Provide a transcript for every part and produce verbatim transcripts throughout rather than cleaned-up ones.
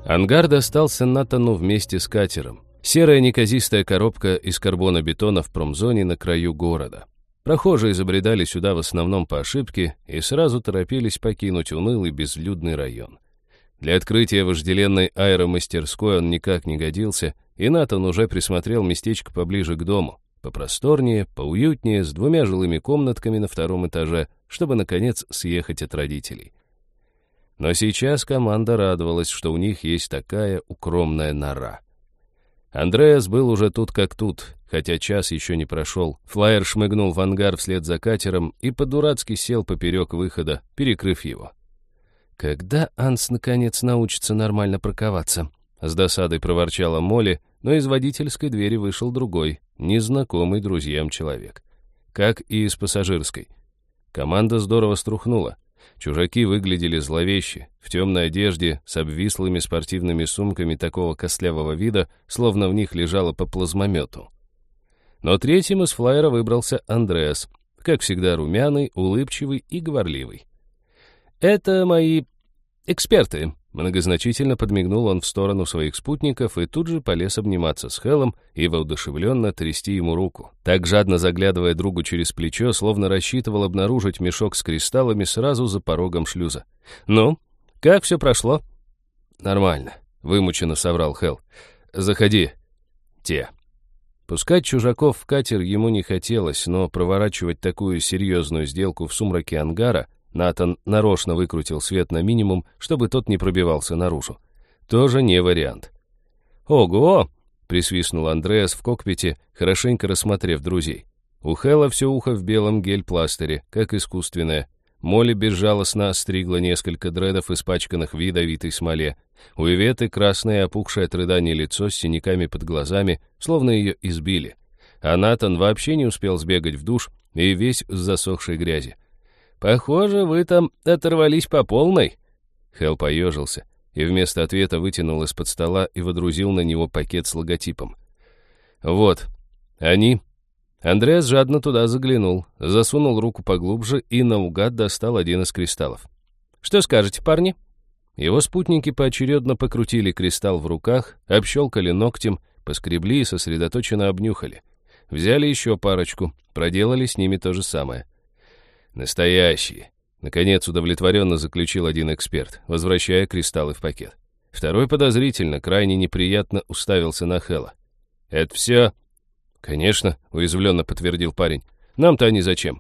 Ангар достался Натану вместе с катером. Серая неказистая коробка из карбонобетона в промзоне на краю города. Прохожие забредали сюда в основном по ошибке и сразу торопились покинуть унылый безлюдный район. Для открытия вожделенной аэромастерской он никак не годился, и Натан уже присмотрел местечко поближе к дому. Попросторнее, поуютнее, с двумя жилыми комнатками на втором этаже, чтобы, наконец, съехать от родителей. Но сейчас команда радовалась, что у них есть такая укромная нора. Андреас был уже тут как тут, хотя час еще не прошел. Флайер шмыгнул в ангар вслед за катером и по-дурацки сел поперек выхода, перекрыв его. «Когда Анс наконец научится нормально парковаться?» С досадой проворчала Молли, но из водительской двери вышел другой, незнакомый друзьям человек. Как и из пассажирской. Команда здорово струхнула. Чужаки выглядели зловеще, в темной одежде, с обвислыми спортивными сумками такого костлявого вида, словно в них лежало по плазмомету. Но третьим из флайера выбрался Андреас, как всегда румяный, улыбчивый и говорливый. «Это мои эксперты», — многозначительно подмигнул он в сторону своих спутников и тут же полез обниматься с Хелом и воодушевленно трясти ему руку, так жадно заглядывая другу через плечо, словно рассчитывал обнаружить мешок с кристаллами сразу за порогом шлюза. «Ну, как все прошло?» «Нормально», — вымученно соврал Хел. «Заходи, те». Пускать чужаков в катер ему не хотелось, но проворачивать такую серьезную сделку в сумраке ангара Натан нарочно выкрутил свет на минимум, чтобы тот не пробивался наружу. Тоже не вариант. «Ого!» — присвистнул Андреас в кокпите, хорошенько рассмотрев друзей. У Хэла все ухо в белом гель-пластыре, как искусственное. Молли безжалостно остригла несколько дредов, испачканных в ядовитой смоле. У Иветы красное опухшее от рыдания лицо с синяками под глазами, словно ее избили. А Натан вообще не успел сбегать в душ и весь в засохшей грязи. «Похоже, вы там оторвались по полной». Хэл поежился и вместо ответа вытянул из-под стола и водрузил на него пакет с логотипом. «Вот, они...» Андреас жадно туда заглянул, засунул руку поглубже и наугад достал один из кристаллов. «Что скажете, парни?» Его спутники поочередно покрутили кристалл в руках, общелкали ногтем, поскребли и сосредоточенно обнюхали. Взяли еще парочку, проделали с ними то же самое. «Настоящие!» — наконец удовлетворенно заключил один эксперт, возвращая кристаллы в пакет. Второй подозрительно, крайне неприятно уставился на Хэла. «Это все?» «Конечно», — уязвленно подтвердил парень. «Нам-то они зачем?»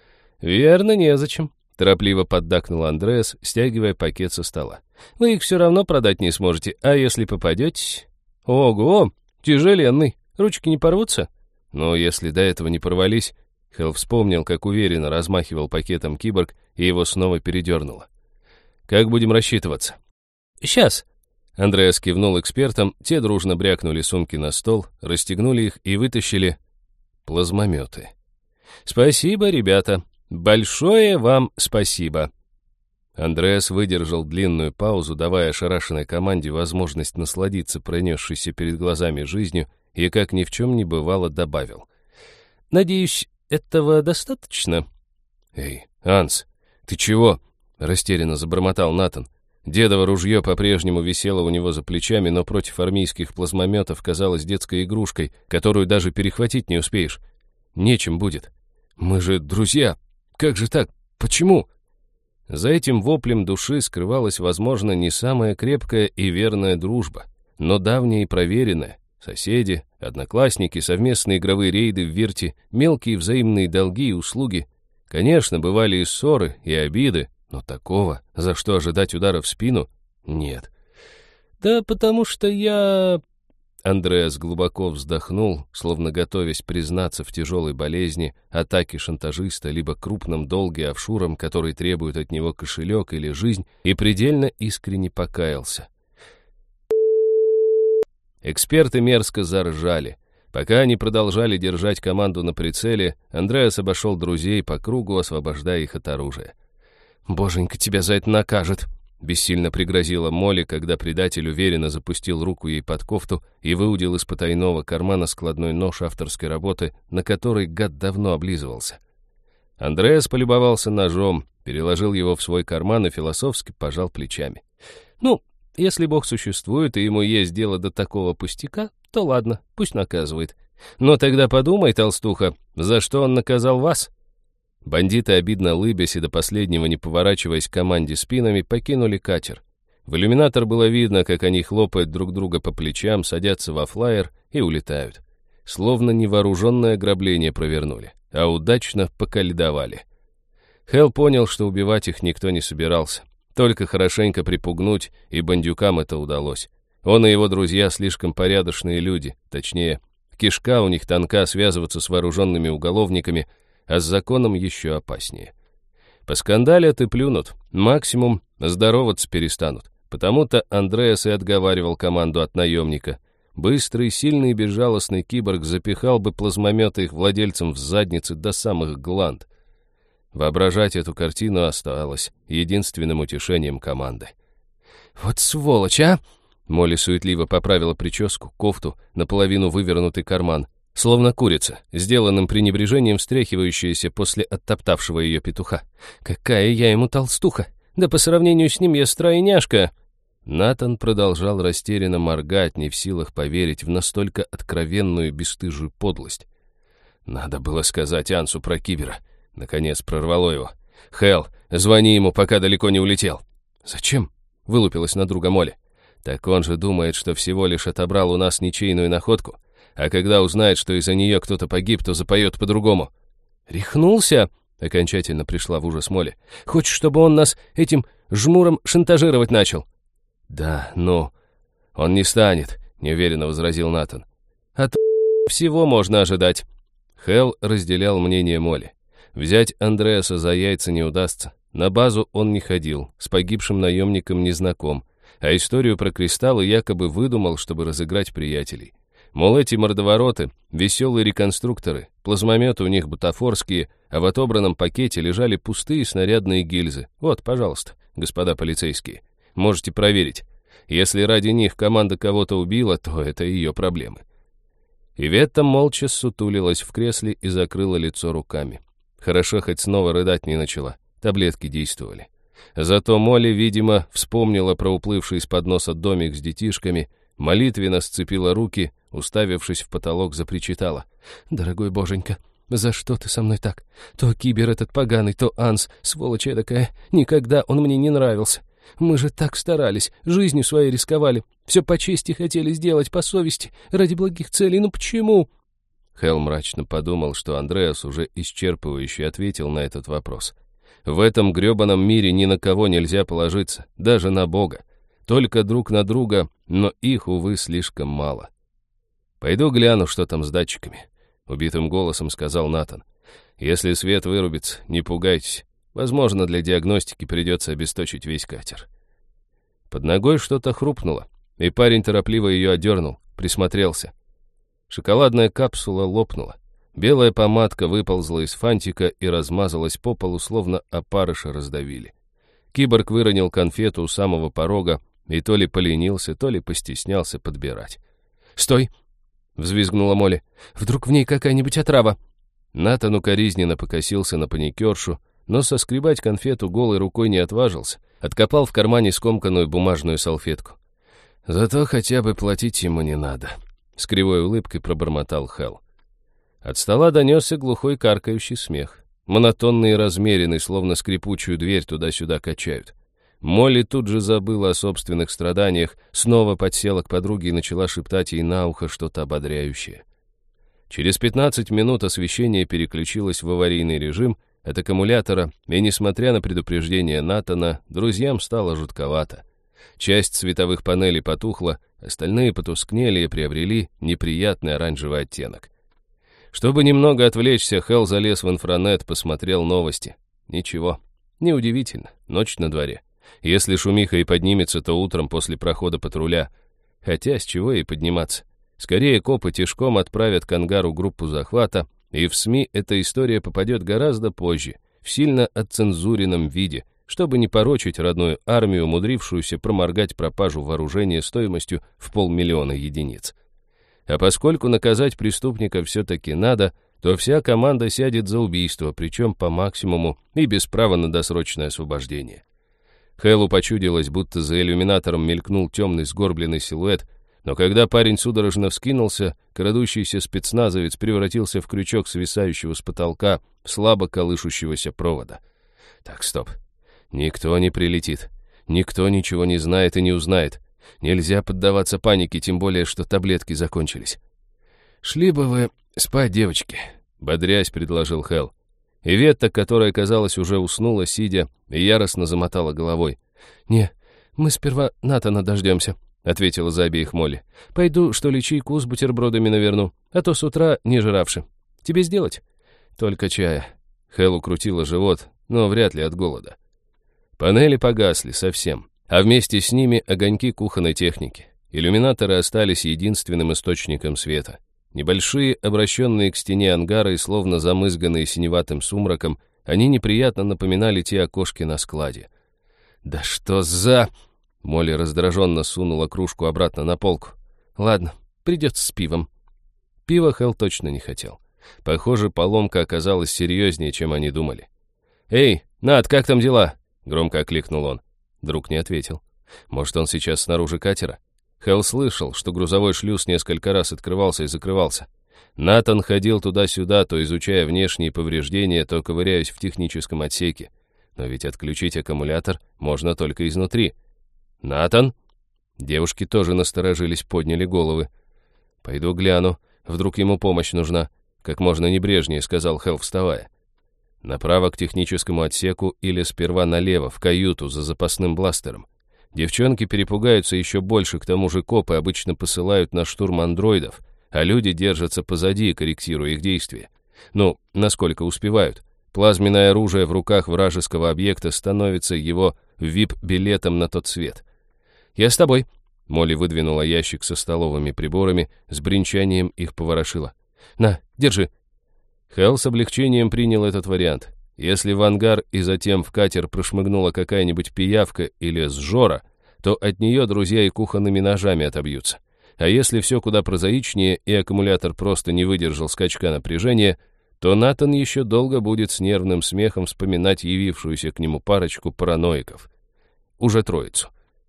«Верно, незачем», — торопливо поддакнул Андреас, стягивая пакет со стола. «Вы их все равно продать не сможете, а если попадетесь...» «Ого, тяжеленный, ручки не порвутся?» «Ну, если до этого не порвались...» Хэл вспомнил, как уверенно размахивал пакетом киборг, и его снова передернуло. «Как будем рассчитываться?» «Сейчас». Андреас кивнул экспертам, те дружно брякнули сумки на стол, расстегнули их и вытащили плазмометы. «Спасибо, ребята. Большое вам спасибо». Андреас выдержал длинную паузу, давая ошарашенной команде возможность насладиться пронесшейся перед глазами жизнью, и, как ни в чем не бывало, добавил. «Надеюсь, этого достаточно?» «Эй, Анс, ты чего?» — растерянно забормотал Натан. Дедово ружье по-прежнему висело у него за плечами, но против армейских плазмометов казалось детской игрушкой, которую даже перехватить не успеешь. Нечем будет. «Мы же друзья! Как же так? Почему?» За этим воплем души скрывалась, возможно, не самая крепкая и верная дружба, но давняя и проверенная. Соседи, одноклассники, совместные игровые рейды в Вирте, мелкие взаимные долги и услуги. Конечно, бывали и ссоры, и обиды, но такого, за что ожидать удара в спину, нет. «Да потому что я...» Андреас глубоко вздохнул, словно готовясь признаться в тяжелой болезни, атаке шантажиста, либо крупном долге офшурам, который требует от него кошелек или жизнь, и предельно искренне покаялся. Эксперты мерзко заржали. Пока они продолжали держать команду на прицеле, Андреас обошел друзей по кругу, освобождая их от оружия. «Боженька тебя за это накажет!» — бессильно пригрозила Молли, когда предатель уверенно запустил руку ей под кофту и выудил из потайного кармана складной нож авторской работы, на который гад давно облизывался. Андреас полюбовался ножом, переложил его в свой карман и философски пожал плечами. «Ну, если Бог существует и ему есть дело до такого пустяка, то ладно, пусть наказывает. Но тогда подумай, толстуха, за что он наказал вас?» Бандиты, обидно лыбясь и до последнего не поворачиваясь к команде спинами, покинули катер. В иллюминатор было видно, как они хлопают друг друга по плечам, садятся во флайер и улетают. Словно невооруженное ограбление провернули, а удачно поколедовали. Хелл понял, что убивать их никто не собирался. Только хорошенько припугнуть, и бандюкам это удалось. Он и его друзья слишком порядочные люди, точнее, кишка у них тонка связываться с вооруженными уголовниками, а с законом еще опаснее. Поскандалят и плюнут, максимум здороваться перестанут. Потому-то Андреас и отговаривал команду от наемника. Быстрый, сильный и безжалостный киборг запихал бы плазмометы их владельцам в задницы до самых гланд. Воображать эту картину оставалось единственным утешением команды. «Вот сволочь, а!» Молли суетливо поправила прическу, кофту, наполовину вывернутый карман, словно курица, сделанным пренебрежением встряхивающаяся после оттоптавшего ее петуха. «Какая я ему толстуха! Да по сравнению с ним я стройняшка!» Натан продолжал растерянно моргать, не в силах поверить в настолько откровенную бесстыжую подлость. «Надо было сказать Ансу про кибера». Наконец прорвало его. «Хелл, звони ему, пока далеко не улетел». «Зачем?» — вылупилась на друга Молли. «Так он же думает, что всего лишь отобрал у нас ничейную находку, а когда узнает, что из-за нее кто-то погиб, то запоет по-другому». «Рехнулся?» — окончательно пришла в ужас Молли. «Хочешь, чтобы он нас этим жмуром шантажировать начал?» «Да, ну, он не станет», — неуверенно возразил Натан. «От всего можно ожидать». Хелл разделял мнение Молли. Взять Андреаса за яйца не удастся. На базу он не ходил, с погибшим наемником не знаком, а историю про кристаллы якобы выдумал, чтобы разыграть приятелей. Мол, эти мордовороты — веселые реконструкторы, плазмометы у них бутафорские, а в отобранном пакете лежали пустые снарядные гильзы. Вот, пожалуйста, господа полицейские, можете проверить. Если ради них команда кого-то убила, то это ее проблемы. Иветта молча сутулилась в кресле и закрыла лицо руками. Хорошо, хоть снова рыдать не начала. Таблетки действовали. Зато Молли, видимо, вспомнила про уплывший из-под носа домик с детишками, молитвенно сцепила руки, уставившись в потолок, запричитала. «Дорогой боженька, за что ты со мной так? То кибер этот поганый, то Анс, сволочь эдакая. Никогда он мне не нравился. Мы же так старались, жизнью своей рисковали. Все по чести хотели сделать, по совести, ради благих целей. Ну почему?» Хелл мрачно подумал, что Андреас уже исчерпывающе ответил на этот вопрос. В этом грёбаном мире ни на кого нельзя положиться, даже на Бога. Только друг на друга, но их, увы, слишком мало. «Пойду гляну, что там с датчиками», — убитым голосом сказал Натан. «Если свет вырубится, не пугайтесь. Возможно, для диагностики придется обесточить весь катер». Под ногой что-то хрупнуло, и парень торопливо ее одернул, присмотрелся. Шоколадная капсула лопнула. Белая помадка выползла из фантика и размазалась по полу, словно опарыша раздавили. Киборг выронил конфету у самого порога и то ли поленился, то ли постеснялся подбирать. «Стой!» — взвизгнула Молли. «Вдруг в ней какая-нибудь отрава?» Натан укоризненно покосился на паникершу, но соскребать конфету голой рукой не отважился. Откопал в кармане скомканную бумажную салфетку. «Зато хотя бы платить ему не надо», — с кривой улыбкой пробормотал Хелл. От стола донесся глухой каркающий смех. Монотонный и размеренный, словно скрипучую дверь туда-сюда качают. Молли тут же забыла о собственных страданиях, снова подсела к подруге и начала шептать ей на ухо что-то ободряющее. Через пятнадцать минут освещение переключилось в аварийный режим от аккумулятора, и, несмотря на предупреждение Натана, друзьям стало жутковато. Часть световых панелей потухла, остальные потускнели и приобрели неприятный оранжевый оттенок. Чтобы немного отвлечься, Хелл залез в инфранет, посмотрел новости. Ничего, неудивительно, ночь на дворе. Если шумиха и поднимется, то утром после прохода патруля. Хотя с чего ей подниматься? Скорее копы тишком отправят к ангару группу захвата, и в СМИ эта история попадет гораздо позже, в сильно отцензуренном виде, чтобы не порочить родную армию, умудрившуюся проморгать пропажу вооружения стоимостью в полмиллиона единиц. А поскольку наказать преступника все-таки надо, то вся команда сядет за убийство, причем по максимуму и без права на досрочное освобождение. Хэлу почудилось, будто за иллюминатором мелькнул темный сгорбленный силуэт, но когда парень судорожно вскинулся, крадущийся спецназовец превратился в крючок свисающего с потолка слабо колышущегося провода. Так, стоп. Никто не прилетит. Никто ничего не знает и не узнает. Нельзя поддаваться панике, тем более, что таблетки закончились. «Шли бы вы спать, девочки», — бодрясь предложил Хэл. Иветта, которая, казалось, уже уснула, сидя, и яростно замотала головой. «Не, мы сперва Натана дождемся», — ответила за обеих Молли. «Пойду, что ли, чайку с бутербродами наверну, а то с утра не жиравши. Тебе сделать?» «Только чая». Хэл укрутила живот, но вряд ли от голода. Панели погасли совсем, а вместе с ними огоньки кухонной техники. Иллюминаторы остались единственным источником света. Небольшие, обращенные к стене ангары и словно замызганные синеватым сумраком, они неприятно напоминали те окошки на складе. «Да что за...» Молли раздраженно сунула кружку обратно на полку. «Ладно, придется с пивом». Пива Хэл точно не хотел. Похоже, поломка оказалась серьезнее, чем они думали. «Эй, Нат, как там дела?» — громко окликнул он. Друг не ответил. Может, он сейчас снаружи катера? Хэл слышал, что грузовой шлюз несколько раз открывался и закрывался. Натан ходил туда-сюда, то изучая внешние повреждения, то ковыряясь в техническом отсеке. Но ведь отключить аккумулятор можно только изнутри. «Натан?» Девушки тоже насторожились, подняли головы. «Пойду гляну, вдруг ему помощь нужна», — как можно небрежнее сказал Хэл, вставая. Направо к техническому отсеку или сперва налево, в каюту за запасным бластером. Девчонки перепугаются еще больше, к тому же копы обычно посылают на штурм андроидов, а люди держатся позади, корректируя их действия. Ну, насколько успевают. Плазменное оружие в руках вражеского объекта становится его вип-билетом на тот свет. «Я с тобой», — Молли выдвинула ящик со столовыми приборами, с бренчанием их поворошила. «На, держи». Хэл с облегчением принял этот вариант. Если в ангар и затем в катер прошмыгнула какая-нибудь пиявка или сжора, то от нее друзья и кухонными ножами отобьются. А если все куда прозаичнее и аккумулятор просто не выдержал скачка напряжения, то Натан еще долго будет с нервным смехом вспоминать явившуюся к нему парочку параноиков. Уже троицу.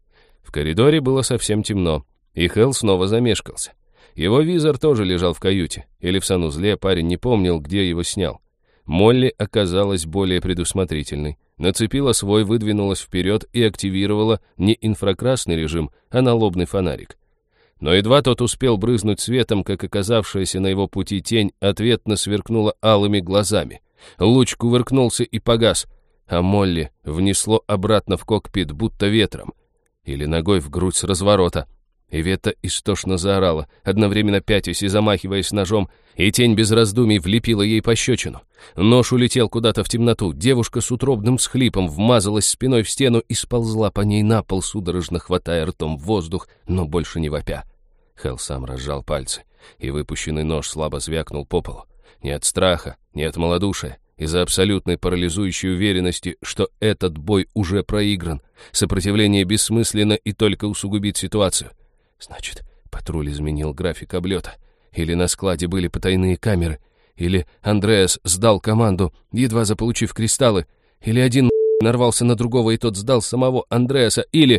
В коридоре было совсем темно, и Хэл снова замешкался. Его визор тоже лежал в каюте, или в санузле, парень не помнил, где его снял. Молли оказалась более предусмотрительной. Нацепила свой, выдвинулась вперед и активировала не инфракрасный режим, а налобный фонарик. Но едва тот успел брызнуть светом, как оказавшаяся на его пути тень ответно сверкнула алыми глазами. Луч кувыркнулся и погас, а Молли внесло обратно в кокпит, будто ветром. Или ногой в грудь с разворота. Иветта истошно заорала, одновременно пятясь и замахиваясь ножом, и тень без раздумий влепила ей пощечину. Нож улетел куда-то в темноту, девушка с утробным всхлипом вмазалась спиной в стену и сползла по ней на пол, судорожно хватая ртом воздух, но больше не вопя. Хэл сам разжал пальцы, и выпущенный нож слабо звякнул по полу. Не от страха, не от малодушия, из-за абсолютной парализующей уверенности, что этот бой уже проигран. Сопротивление бессмысленно и только усугубит ситуацию. Значит, патруль изменил график облета. Или на складе были потайные камеры. Или Андреас сдал команду, едва заполучив кристаллы. Или один нарвался на другого, и тот сдал самого Андреаса. Или...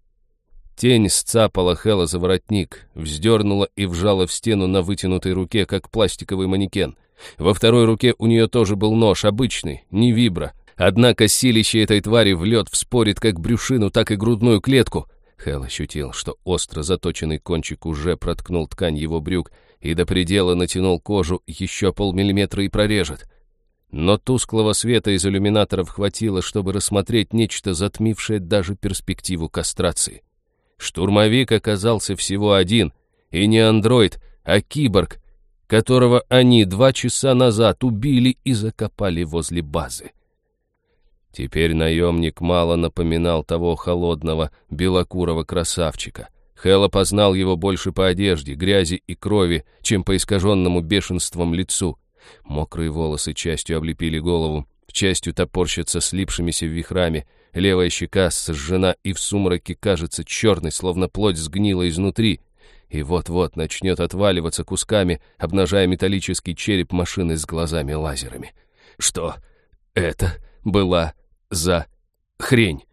Тень сцапала Хэла за воротник, вздернула и вжала в стену на вытянутой руке, как пластиковый манекен. Во второй руке у нее тоже был нож, обычный, не вибро. Однако силище этой твари в лед вспорит как брюшину, так и грудную клетку. Хэл ощутил, что остро заточенный кончик уже проткнул ткань его брюк и до предела натянул кожу, еще полмиллиметра и прорежет. Но тусклого света из иллюминаторов хватило, чтобы рассмотреть нечто, затмившее даже перспективу кастрации. Штурмовик оказался всего один, и не андроид, а киборг, которого они два часа назад убили и закопали возле базы. Теперь наемник мало напоминал того холодного, белокурого красавчика. Хэл опознал его больше по одежде, грязи и крови, чем по искаженному бешенством лицу. Мокрые волосы частью облепили голову, частью топорщатся слипшимися вихрами, левая щека сожжена и в сумраке кажется черной, словно плоть сгнила изнутри, и вот-вот начнет отваливаться кусками, обнажая металлический череп машины с глазами-лазерами. Что это была за хрень?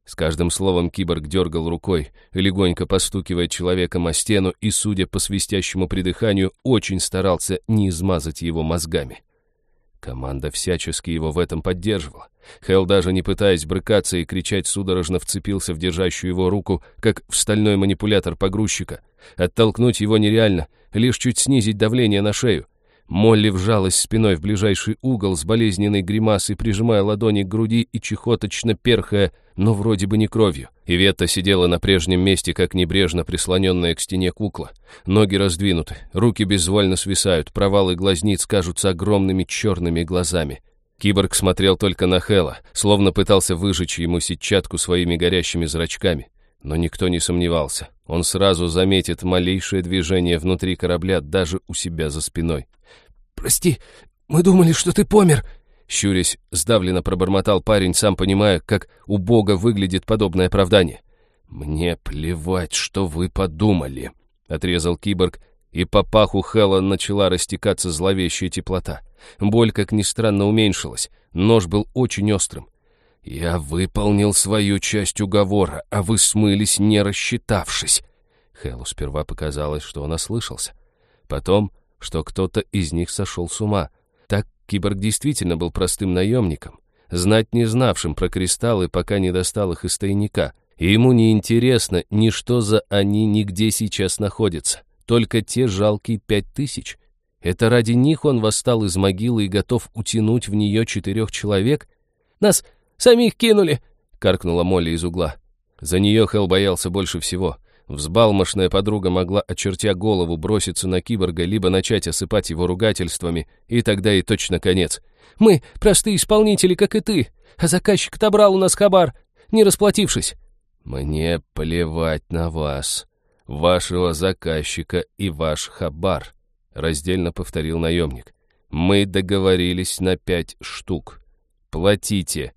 С каждым словом киборг дергал рукой, легонько постукивая человеком о стену и, судя по свистящему придыханию, очень старался не измазать его мозгами. Команда всячески его в этом поддерживала. Хелл, даже не пытаясь брыкаться и кричать, судорожно вцепился в держащую его руку, как в стальной манипулятор погрузчика. Оттолкнуть его нереально, лишь чуть снизить давление на шею. Молли вжалась спиной в ближайший угол с болезненной гримасой, прижимая ладони к груди и чехоточно перхая, но вроде бы не кровью. Иветта сидела на прежнем месте, как небрежно прислоненная к стене кукла. Ноги раздвинуты, руки безвольно свисают, провалы глазниц кажутся огромными черными глазами. Киборг смотрел только на Хэлла, словно пытался выжечь ему сетчатку своими горящими зрачками. Но никто не сомневался. Он сразу заметит малейшее движение внутри корабля, даже у себя за спиной. «Прости, мы думали, что ты помер!» Щурясь, сдавленно пробормотал парень, сам понимая, как убого выглядит подобное оправдание. «Мне плевать, что вы подумали», — отрезал киборг, и по паху Хэлла начала растекаться зловещая теплота. Боль, как ни странно, уменьшилась. Нож был очень острым. «Я выполнил свою часть уговора, а вы смылись, не рассчитавшись». Хэллу сперва показалось, что он ослышался. Потом, что кто-то из них сошел с ума. Так киборг действительно был простым наемником, знать не знавшим про кристаллы, пока не достал их из тайника. И ему не интересно ни что за они, ни где сейчас находятся. Только те жалкие пять тысяч. Это ради них он восстал из могилы и готов утянуть в нее четырех человек? «Нас самих кинули!» — каркнула Молли из угла. За нее Хелл боялся больше всего. Взбалмошная подруга могла, очертя голову, броситься на киборга, либо начать осыпать его ругательствами, и тогда и точно конец. «Мы простые исполнители, как и ты, а заказчик отобрал у нас хабар, не расплатившись». «Мне плевать на вас, вашего заказчика и ваш хабар», — раздельно повторил наемник. «Мы договорились на пять штук. Платите».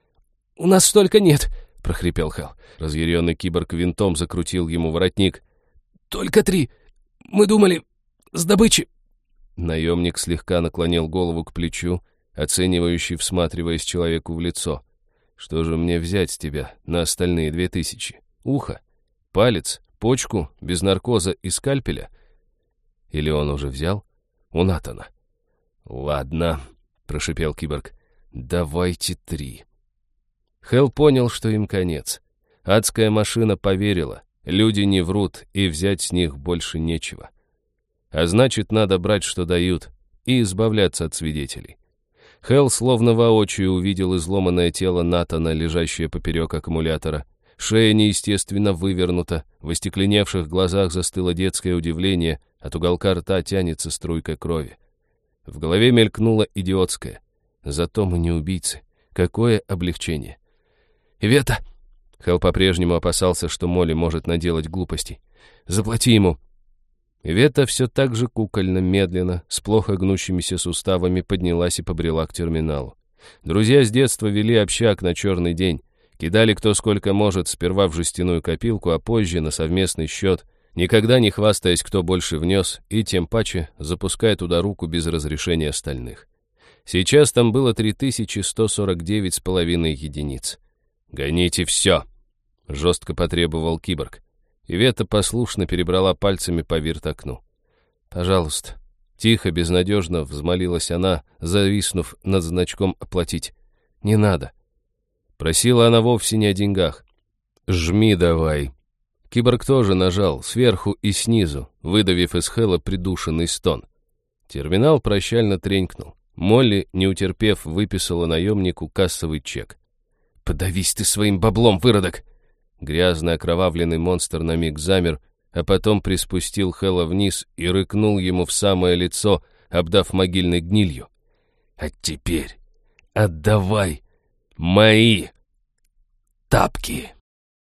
«У нас столько нет», — прохрипел Хелл. Разъяренный киборг винтом закрутил ему воротник. «Только три. Мы думали, с добычи». Наемник слегка наклонил голову к плечу, оценивающий, всматриваясь человеку в лицо. «Что же мне взять с тебя на остальные две тысячи? Ухо? Палец? Почку? Без наркоза и скальпеля?» Или он уже взял? У Натана. «Ладно», — прошипел киборг. «Давайте три». Хелл понял, что им конец. Адская машина поверила, люди не врут, и взять с них больше нечего. А значит, надо брать, что дают, и избавляться от свидетелей. Хелл словно воочию увидел изломанное тело Натана, лежащее поперек аккумулятора. Шея неестественно вывернута, в остекленевших глазах застыло детское удивление, от уголка рта тянется струйка крови. В голове мелькнуло идиотское. Зато мы не убийцы. Какое облегчение. «Ивета!» Хелл по-прежнему опасался, что Молли может наделать глупостей. «Заплати ему!» Ивета все так же кукольно, медленно, с плохо гнущимися суставами поднялась и побрела к терминалу. Друзья с детства вели общак на черный день. Кидали кто сколько может, сперва в жестяную копилку, а позже на совместный счет, никогда не хвастаясь, кто больше внес, и тем паче запуская туда руку без разрешения остальных. Сейчас там было три тысячи сто сорок девять с половиной единиц. «Гоните все!» — жестко потребовал киборг. Ивета послушно перебрала пальцами по вирт-окну. «Пожалуйста». Тихо, безнадежно взмолилась она, зависнув над значком «Оплатить». «Не надо». Просила она вовсе не о деньгах. «Жми давай». Киборг тоже нажал, сверху и снизу, выдавив из Хэлла придушенный стон. Терминал прощально тренькнул. Молли, не утерпев, выписала наемнику кассовый чек. «Подавись ты своим баблом, выродок!» Грязный окровавленный монстр на миг замер, а потом приспустил Хэлла вниз и рыкнул ему в самое лицо, обдав могильной гнилью. «А теперь отдавай мои тапки!»